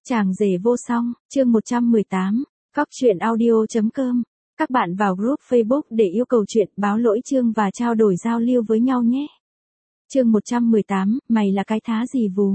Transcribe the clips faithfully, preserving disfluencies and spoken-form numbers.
Chàng rể vô song, chương một trăm mười tám, Cóc truyện audio chấm com. Các bạn vào group Facebook để yêu cầu chuyện, báo lỗi chương và trao đổi giao lưu với nhau nhé. Chương một trăm mười tám, mày là cái thá gì vù.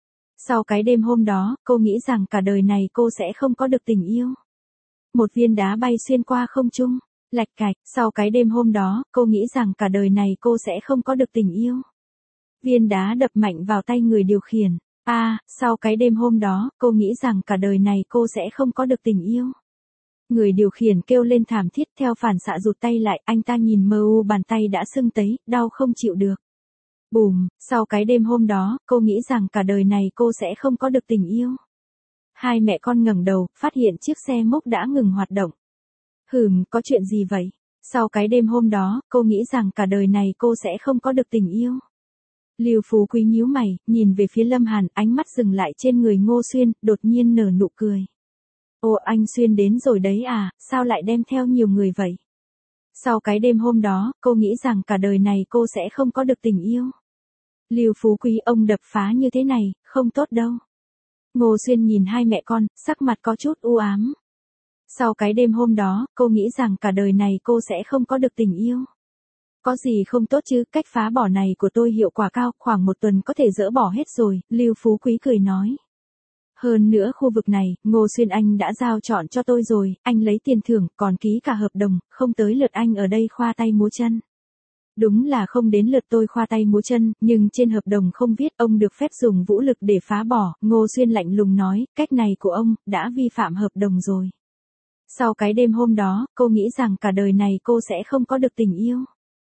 Sau cái đêm hôm đó, cô nghĩ rằng cả đời này cô sẽ không có được tình yêu. Một viên đá bay xuyên qua không trung, lạch cạch, sau cái đêm hôm đó, cô nghĩ rằng cả đời này cô sẽ không có được tình yêu. Viên đá đập mạnh vào tay người điều khiển. À, sau cái đêm hôm đó, cô nghĩ rằng cả đời này cô sẽ không có được tình yêu. Người điều khiển kêu lên thảm thiết theo phản xạ rụt tay lại, anh ta nhìn mờ u bàn tay đã sưng tấy, đau không chịu được. Bùm, sau cái đêm hôm đó, cô nghĩ rằng cả đời này cô sẽ không có được tình yêu. Hai mẹ con ngẩng đầu, phát hiện chiếc xe mốc đã ngừng hoạt động. Hừm, có chuyện gì vậy? Sau cái đêm hôm đó, cô nghĩ rằng cả đời này cô sẽ không có được tình yêu. Lưu Phú Quý nhíu mày, nhìn về phía Lâm Hàn, ánh mắt dừng lại trên người Ngô Xuyên, đột nhiên nở nụ cười. Ồ, anh Xuyên đến rồi đấy à, sao lại đem theo nhiều người vậy? Sau cái đêm hôm đó, cô nghĩ rằng cả đời này cô sẽ không có được tình yêu. Lưu Phú Quý, ông đập phá như thế này, không tốt đâu. Ngô Xuyên nhìn hai mẹ con, sắc mặt có chút u ám. Sau cái đêm hôm đó, cô nghĩ rằng cả đời này cô sẽ không có được tình yêu. Có gì không tốt chứ, cách phá bỏ này của tôi hiệu quả cao, khoảng một tuần có thể dỡ bỏ hết rồi, Lưu Phú Quý cười nói. Hơn nữa khu vực này, Ngô Xuyên anh đã giao chọn cho tôi rồi, anh lấy tiền thưởng, còn ký cả hợp đồng, không tới lượt anh ở đây khoa tay múa chân. Đúng là không đến lượt tôi khoa tay múa chân, nhưng trên hợp đồng không viết ông được phép dùng vũ lực để phá bỏ, Ngô Xuyên lạnh lùng nói, cách này của ông, đã vi phạm hợp đồng rồi. Sau cái đêm hôm đó, cô nghĩ rằng cả đời này cô sẽ không có được tình yêu.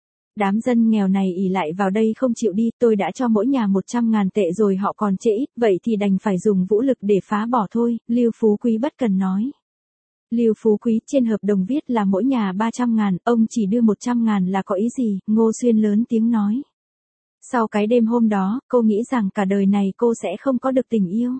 Đám dân nghèo này ỷ lại vào đây không chịu đi, tôi đã cho mỗi nhà một trăm ngàn tệ rồi họ còn trễ ít, vậy thì đành phải dùng vũ lực để phá bỏ thôi, Lưu Phú Quý bất cần nói. Lưu Phú Quý, trên hợp đồng viết là mỗi nhà ba trăm ngàn, ông chỉ đưa một trăm ngàn là có ý gì, Ngô Xuyên lớn tiếng nói. Sau cái đêm hôm đó, cô nghĩ rằng cả đời này cô sẽ không có được tình yêu.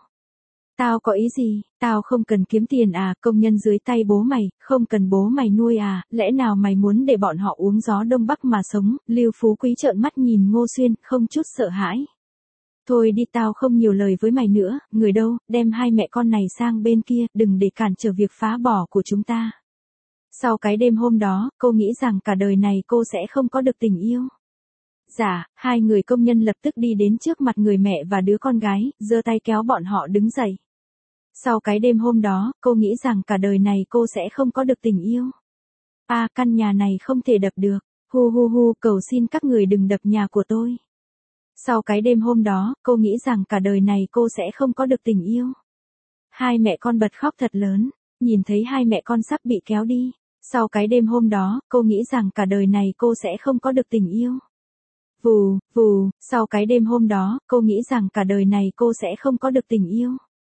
Tao có ý gì, tao không cần kiếm tiền à, công nhân dưới tay bố mày, không cần bố mày nuôi à, lẽ nào mày muốn để bọn họ uống gió Đông Bắc mà sống, Lưu Phú Quý trợn mắt nhìn Ngô Xuyên, không chút sợ hãi. Thôi đi, tao không nhiều lời với mày nữa, người đâu, đem hai mẹ con này sang bên kia, đừng để cản trở việc phá bỏ của chúng ta. Sau cái đêm hôm đó, cô nghĩ rằng cả đời này cô sẽ không có được tình yêu. Dạ, hai người công nhân lập tức đi đến trước mặt người mẹ và đứa con gái, giơ tay kéo bọn họ đứng dậy. Sau cái đêm hôm đó, cô nghĩ rằng cả đời này cô sẽ không có được tình yêu. À, căn nhà này không thể đập được, hu hu hu, cầu xin các người đừng đập nhà của tôi. Sau cái đêm hôm đó, cô nghĩ rằng cả đời này cô sẽ không có được tình yêu. Hai mẹ con bật khóc thật lớn, nhìn thấy hai mẹ con sắp bị kéo đi. Sau cái đêm hôm đó, cô nghĩ rằng cả đời này cô sẽ không có được tình yêu. Vù, vù, sau cái đêm hôm đó, cô nghĩ rằng cả đời này cô sẽ không có được tình yêu.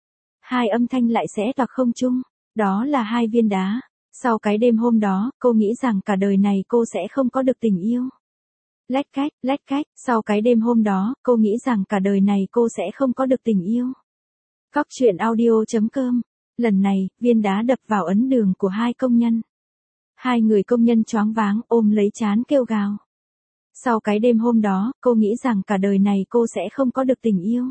Hai âm thanh lại xé toạc không trung, đó là hai viên đá. Sau cái đêm hôm đó, cô nghĩ rằng cả đời này cô sẽ không có được tình yêu. Lách cách, lách cách, sau cái đêm hôm đó, cô nghĩ rằng cả đời này cô sẽ không có được tình yêu. Cóc truyện audio chấm com. Lần này, viên đá đập vào ấn đường của hai công nhân. Hai người công nhân choáng váng ôm lấy trán kêu gào. Sau cái đêm hôm đó, cô nghĩ rằng cả đời này cô sẽ không có được tình yêu.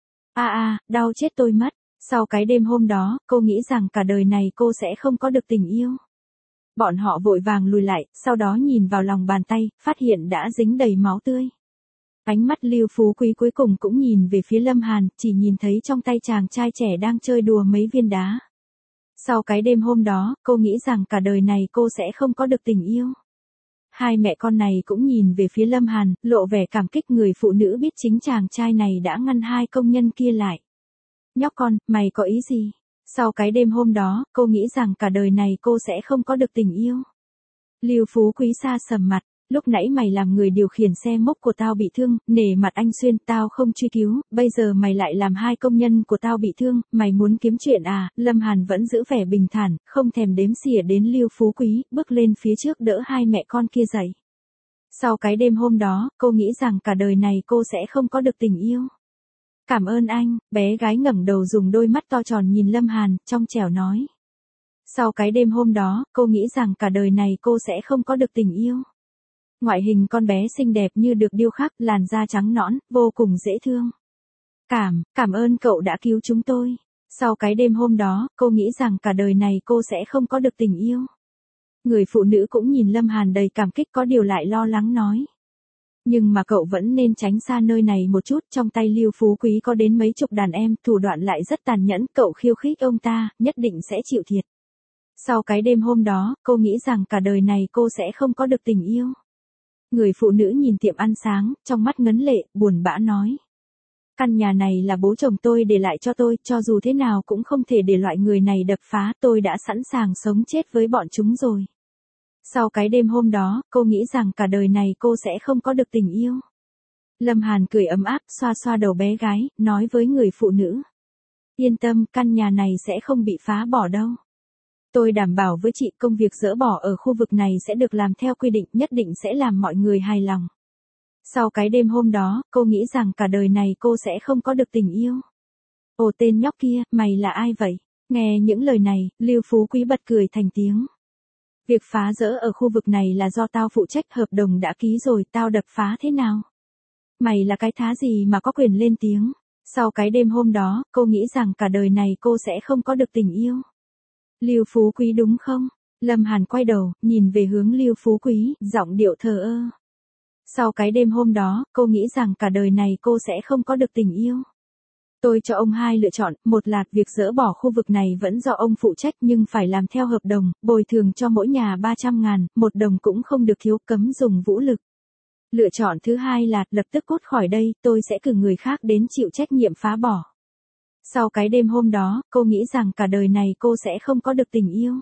A a, đau chết tôi mất. Sau cái đêm hôm đó, cô nghĩ rằng cả đời này cô sẽ không có được tình yêu. Bọn họ vội vàng lùi lại, sau đó nhìn vào lòng bàn tay, phát hiện đã dính đầy máu tươi. Ánh mắt Lưu Phú Quý cuối cùng cũng nhìn về phía Lâm Hàn, chỉ nhìn thấy trong tay chàng trai trẻ đang chơi đùa mấy viên đá. Sau cái đêm hôm đó, cô nghĩ rằng cả đời này cô sẽ không có được tình yêu. Hai mẹ con này cũng nhìn về phía Lâm Hàn, lộ vẻ cảm kích, người phụ nữ biết chính chàng trai này đã ngăn hai công nhân kia lại. Nhóc con, mày có ý gì? Sau cái đêm hôm đó, cô nghĩ rằng cả đời này cô sẽ không có được tình yêu. Lưu Phú Quý xa sầm mặt, lúc nãy mày làm người điều khiển xe mốc của tao bị thương, nể mặt anh Xuyên, tao không truy cứu, bây giờ mày lại làm hai công nhân của tao bị thương, mày muốn kiếm chuyện à? Lâm Hàn vẫn giữ vẻ bình thản, không thèm đếm xỉa đến Lưu Phú Quý, bước lên phía trước đỡ hai mẹ con kia dậy. Sau cái đêm hôm đó, cô nghĩ rằng cả đời này cô sẽ không có được tình yêu. Cảm ơn anh, bé gái ngẩng đầu dùng đôi mắt to tròn nhìn Lâm Hàn, trong trẻo nói. Sau cái đêm hôm đó, cô nghĩ rằng cả đời này cô sẽ không có được tình yêu. Ngoại hình con bé xinh đẹp như được điêu khắc, làn da trắng nõn, vô cùng dễ thương. Cảm, cảm ơn cậu đã cứu chúng tôi. Sau cái đêm hôm đó, cô nghĩ rằng cả đời này cô sẽ không có được tình yêu. Người phụ nữ cũng nhìn Lâm Hàn đầy cảm kích, có điều lại lo lắng nói. Nhưng mà cậu vẫn nên tránh xa nơi này một chút, trong tay Lưu Phú Quý có đến mấy chục đàn em, thủ đoạn lại rất tàn nhẫn, cậu khiêu khích ông ta, nhất định sẽ chịu thiệt. Sau cái đêm hôm đó, cô nghĩ rằng cả đời này cô sẽ không có được tình yêu. Người phụ nữ nhìn tiệm ăn sáng, trong mắt ngấn lệ, buồn bã nói. Căn nhà này là bố chồng tôi để lại cho tôi, cho dù thế nào cũng không thể để loại người này đập phá, tôi đã sẵn sàng sống chết với bọn chúng rồi. Sau cái đêm hôm đó, cô nghĩ rằng cả đời này cô sẽ không có được tình yêu. Lâm Hàn cười ấm áp, xoa xoa đầu bé gái, nói với người phụ nữ. Yên tâm, căn nhà này sẽ không bị phá bỏ đâu. Tôi đảm bảo với chị, công việc dỡ bỏ ở khu vực này sẽ được làm theo quy định, nhất định sẽ làm mọi người hài lòng. Sau cái đêm hôm đó, cô nghĩ rằng cả đời này cô sẽ không có được tình yêu. Ồ, tên nhóc kia, mày là ai vậy? Nghe những lời này, Lưu Phú Quý bật cười thành tiếng. Việc phá rỡ ở khu vực này là do tao phụ trách, hợp đồng đã ký rồi, tao đập phá thế nào? Mày là cái thá gì mà có quyền lên tiếng? Sau cái đêm hôm đó, cô nghĩ rằng cả đời này cô sẽ không có được tình yêu. Lưu Phú Quý đúng không? Lâm Hàn quay đầu, nhìn về hướng Lưu Phú Quý, giọng điệu thờ ơ. Sau cái đêm hôm đó, cô nghĩ rằng cả đời này cô sẽ không có được tình yêu. Tôi cho ông hai lựa chọn, một là việc dỡ bỏ khu vực này vẫn do ông phụ trách nhưng phải làm theo hợp đồng, bồi thường cho mỗi nhà ba trăm ngàn, một đồng cũng không được thiếu, cấm dùng vũ lực. Lựa chọn thứ hai là lập tức cút khỏi đây, tôi sẽ cử người khác đến chịu trách nhiệm phá bỏ. Sau cái đêm hôm đó, cô nghĩ rằng cả đời này cô sẽ không có được tình yêu.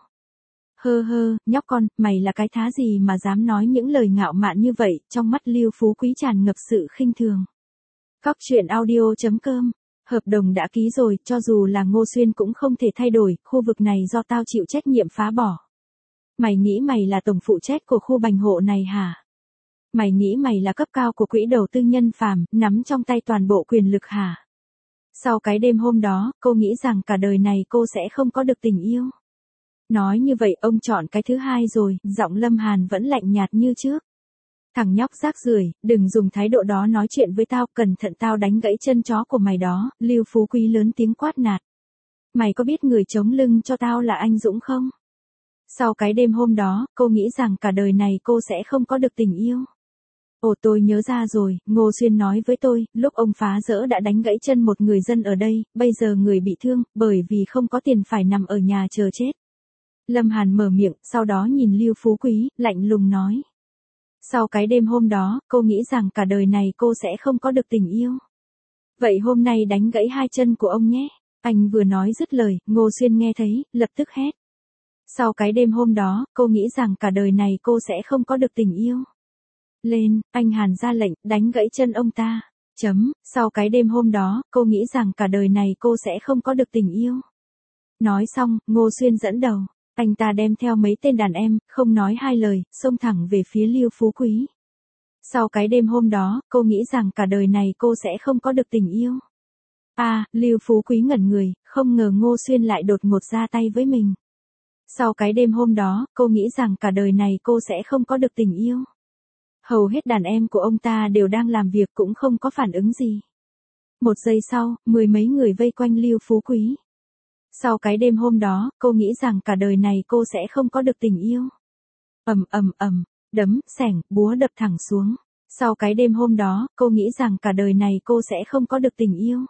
Hơ hơ, nhóc con, mày là cái thá gì mà dám nói những lời ngạo mạn như vậy, trong mắt Lưu Phú Quý tràn ngập sự khinh thường. Cóc truyện audio chấm com. Hợp đồng đã ký rồi, cho dù là Ngô Xuyên cũng không thể thay đổi, khu vực này do tao chịu trách nhiệm phá bỏ. Mày nghĩ mày là tổng phụ trách của khu bành hộ này hả? Mày nghĩ mày là cấp cao của quỹ đầu tư nhân phàm, nắm trong tay toàn bộ quyền lực hả? Sau cái đêm hôm đó, cô nghĩ rằng cả đời này cô sẽ không có được tình yêu. Nói như vậy ông chọn cái thứ hai rồi, giọng Lâm Hàn vẫn lạnh nhạt như trước. Thằng nhóc rác rưởi, đừng dùng thái độ đó nói chuyện với tao, cẩn thận tao đánh gãy chân chó của mày đó, Lưu Phú Quý lớn tiếng quát nạt. Mày có biết người chống lưng cho tao là anh Dũng không? Sau cái đêm hôm đó, cô nghĩ rằng cả đời này cô sẽ không có được tình yêu. Ồ, tôi nhớ ra rồi, Ngô Xuyên nói với tôi, lúc ông phá rỡ đã đánh gãy chân một người dân ở đây, bây giờ người bị thương, bởi vì không có tiền phải nằm ở nhà chờ chết. Lâm Hàn mở miệng, sau đó nhìn Lưu Phú Quý, lạnh lùng nói. Sau cái đêm hôm đó, cô nghĩ rằng cả đời này cô sẽ không có được tình yêu. Vậy hôm nay đánh gãy hai chân của ông nhé. Anh vừa nói dứt lời, Ngô Xuyên nghe thấy, lập tức hét. Sau cái đêm hôm đó, cô nghĩ rằng cả đời này cô sẽ không có được tình yêu. Lên, anh Hàn ra lệnh, đánh gãy chân ông ta. Chấm, sau cái đêm hôm đó, cô nghĩ rằng cả đời này cô sẽ không có được tình yêu. Nói xong, Ngô Xuyên dẫn đầu. Anh ta đem theo mấy tên đàn em, không nói hai lời, xông thẳng về phía Lưu Phú Quý. Sau cái đêm hôm đó, cô nghĩ rằng cả đời này cô sẽ không có được tình yêu. À, Lưu Phú Quý ngẩn người, không ngờ Ngô Xuyên lại đột ngột ra tay với mình. Sau cái đêm hôm đó, cô nghĩ rằng cả đời này cô sẽ không có được tình yêu. Hầu hết đàn em của ông ta đều đang làm việc cũng không có phản ứng gì. Một giây sau, mười mấy người vây quanh Lưu Phú Quý. Sau cái đêm hôm đó, cô nghĩ rằng cả đời này cô sẽ không có được tình yêu. Ầm ầm ầm, đấm, xẻng, búa đập thẳng xuống. Sau cái đêm hôm đó, cô nghĩ rằng cả đời này cô sẽ không có được tình yêu.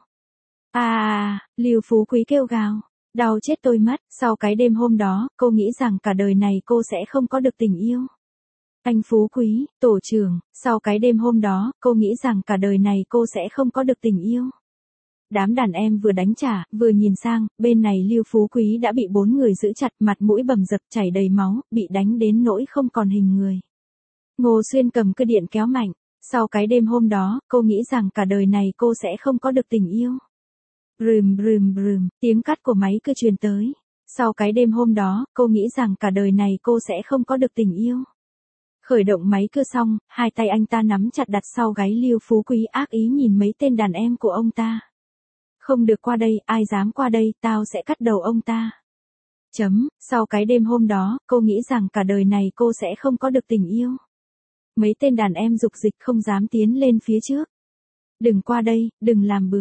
À, Lưu Phú Quý kêu gào, đau chết tôi mất. Sau cái đêm hôm đó, cô nghĩ rằng cả đời này cô sẽ không có được tình yêu. Anh Phú Quý, tổ trưởng, sau cái đêm hôm đó, cô nghĩ rằng cả đời này cô sẽ không có được tình yêu. Đám đàn em vừa đánh trả, vừa nhìn sang, bên này Lưu Phú Quý đã bị bốn người giữ chặt, mặt mũi bầm dập, chảy đầy máu, bị đánh đến nỗi không còn hình người. Ngô Xuyên cầm cơ điện kéo mạnh. Sau cái đêm hôm đó, cô nghĩ rằng cả đời này cô sẽ không có được tình yêu. Rừm rừm rừm, tiếng cắt của máy cứ truyền tới. Sau cái đêm hôm đó, cô nghĩ rằng cả đời này cô sẽ không có được tình yêu. Khởi động máy cơ xong, hai tay anh ta nắm chặt đặt sau gáy Lưu Phú Quý, ác ý nhìn mấy tên đàn em của ông ta. Không được qua đây, ai dám qua đây, tao sẽ cắt đầu ông ta. Chấm, sau cái đêm hôm đó, cô nghĩ rằng cả đời này cô sẽ không có được tình yêu. Mấy tên đàn em dục dịch không dám tiến lên phía trước. Đừng qua đây, đừng làm bừa.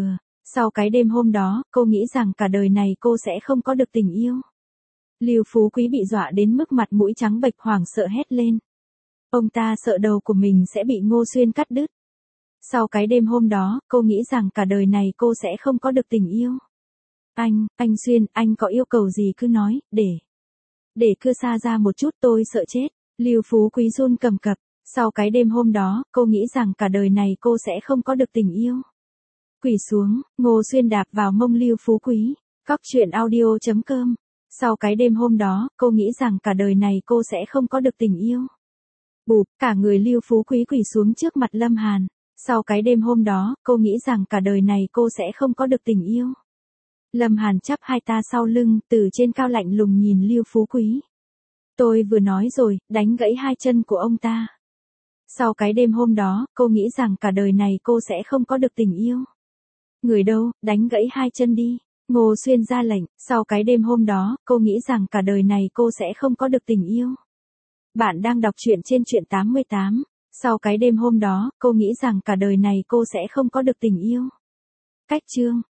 Sau cái đêm hôm đó, cô nghĩ rằng cả đời này cô sẽ không có được tình yêu. Lưu Phú Quý bị dọa đến mức mặt mũi trắng bệch, hoảng sợ hét lên. Ông ta sợ đầu của mình sẽ bị Ngô Xuyên cắt đứt. Sau cái đêm hôm đó, cô nghĩ rằng cả đời này cô sẽ không có được tình yêu. Anh, anh Xuyên, anh có yêu cầu gì cứ nói, để. Để cứ xa ra một chút, tôi sợ chết. Lưu Phú Quý run cầm cập. Sau cái đêm hôm đó, cô nghĩ rằng cả đời này cô sẽ không có được tình yêu. Quỳ xuống, Ngô Xuyên đạp vào mông Lưu Phú Quý. Cóc truyện audio chấm com. Sau cái đêm hôm đó, cô nghĩ rằng cả đời này cô sẽ không có được tình yêu. Bụp, cả người Lưu Phú Quý quỳ xuống trước mặt Lâm Hàn. Sau cái đêm hôm đó, cô nghĩ rằng cả đời này cô sẽ không có được tình yêu. Lâm Hàn chắp hai tay sau lưng, từ trên cao lạnh lùng nhìn Lưu Phú Quý. Tôi vừa nói rồi, đánh gãy hai chân của ông ta. Sau cái đêm hôm đó, cô nghĩ rằng cả đời này cô sẽ không có được tình yêu. Người đâu, đánh gãy hai chân đi. Ngô Xuyên ra lệnh, sau cái đêm hôm đó, cô nghĩ rằng cả đời này cô sẽ không có được tình yêu. Bạn đang đọc truyện trên truyện tám mươi tám. Sau cái đêm hôm đó, cô nghĩ rằng cả đời này cô sẽ không có được tình yêu. Cách chương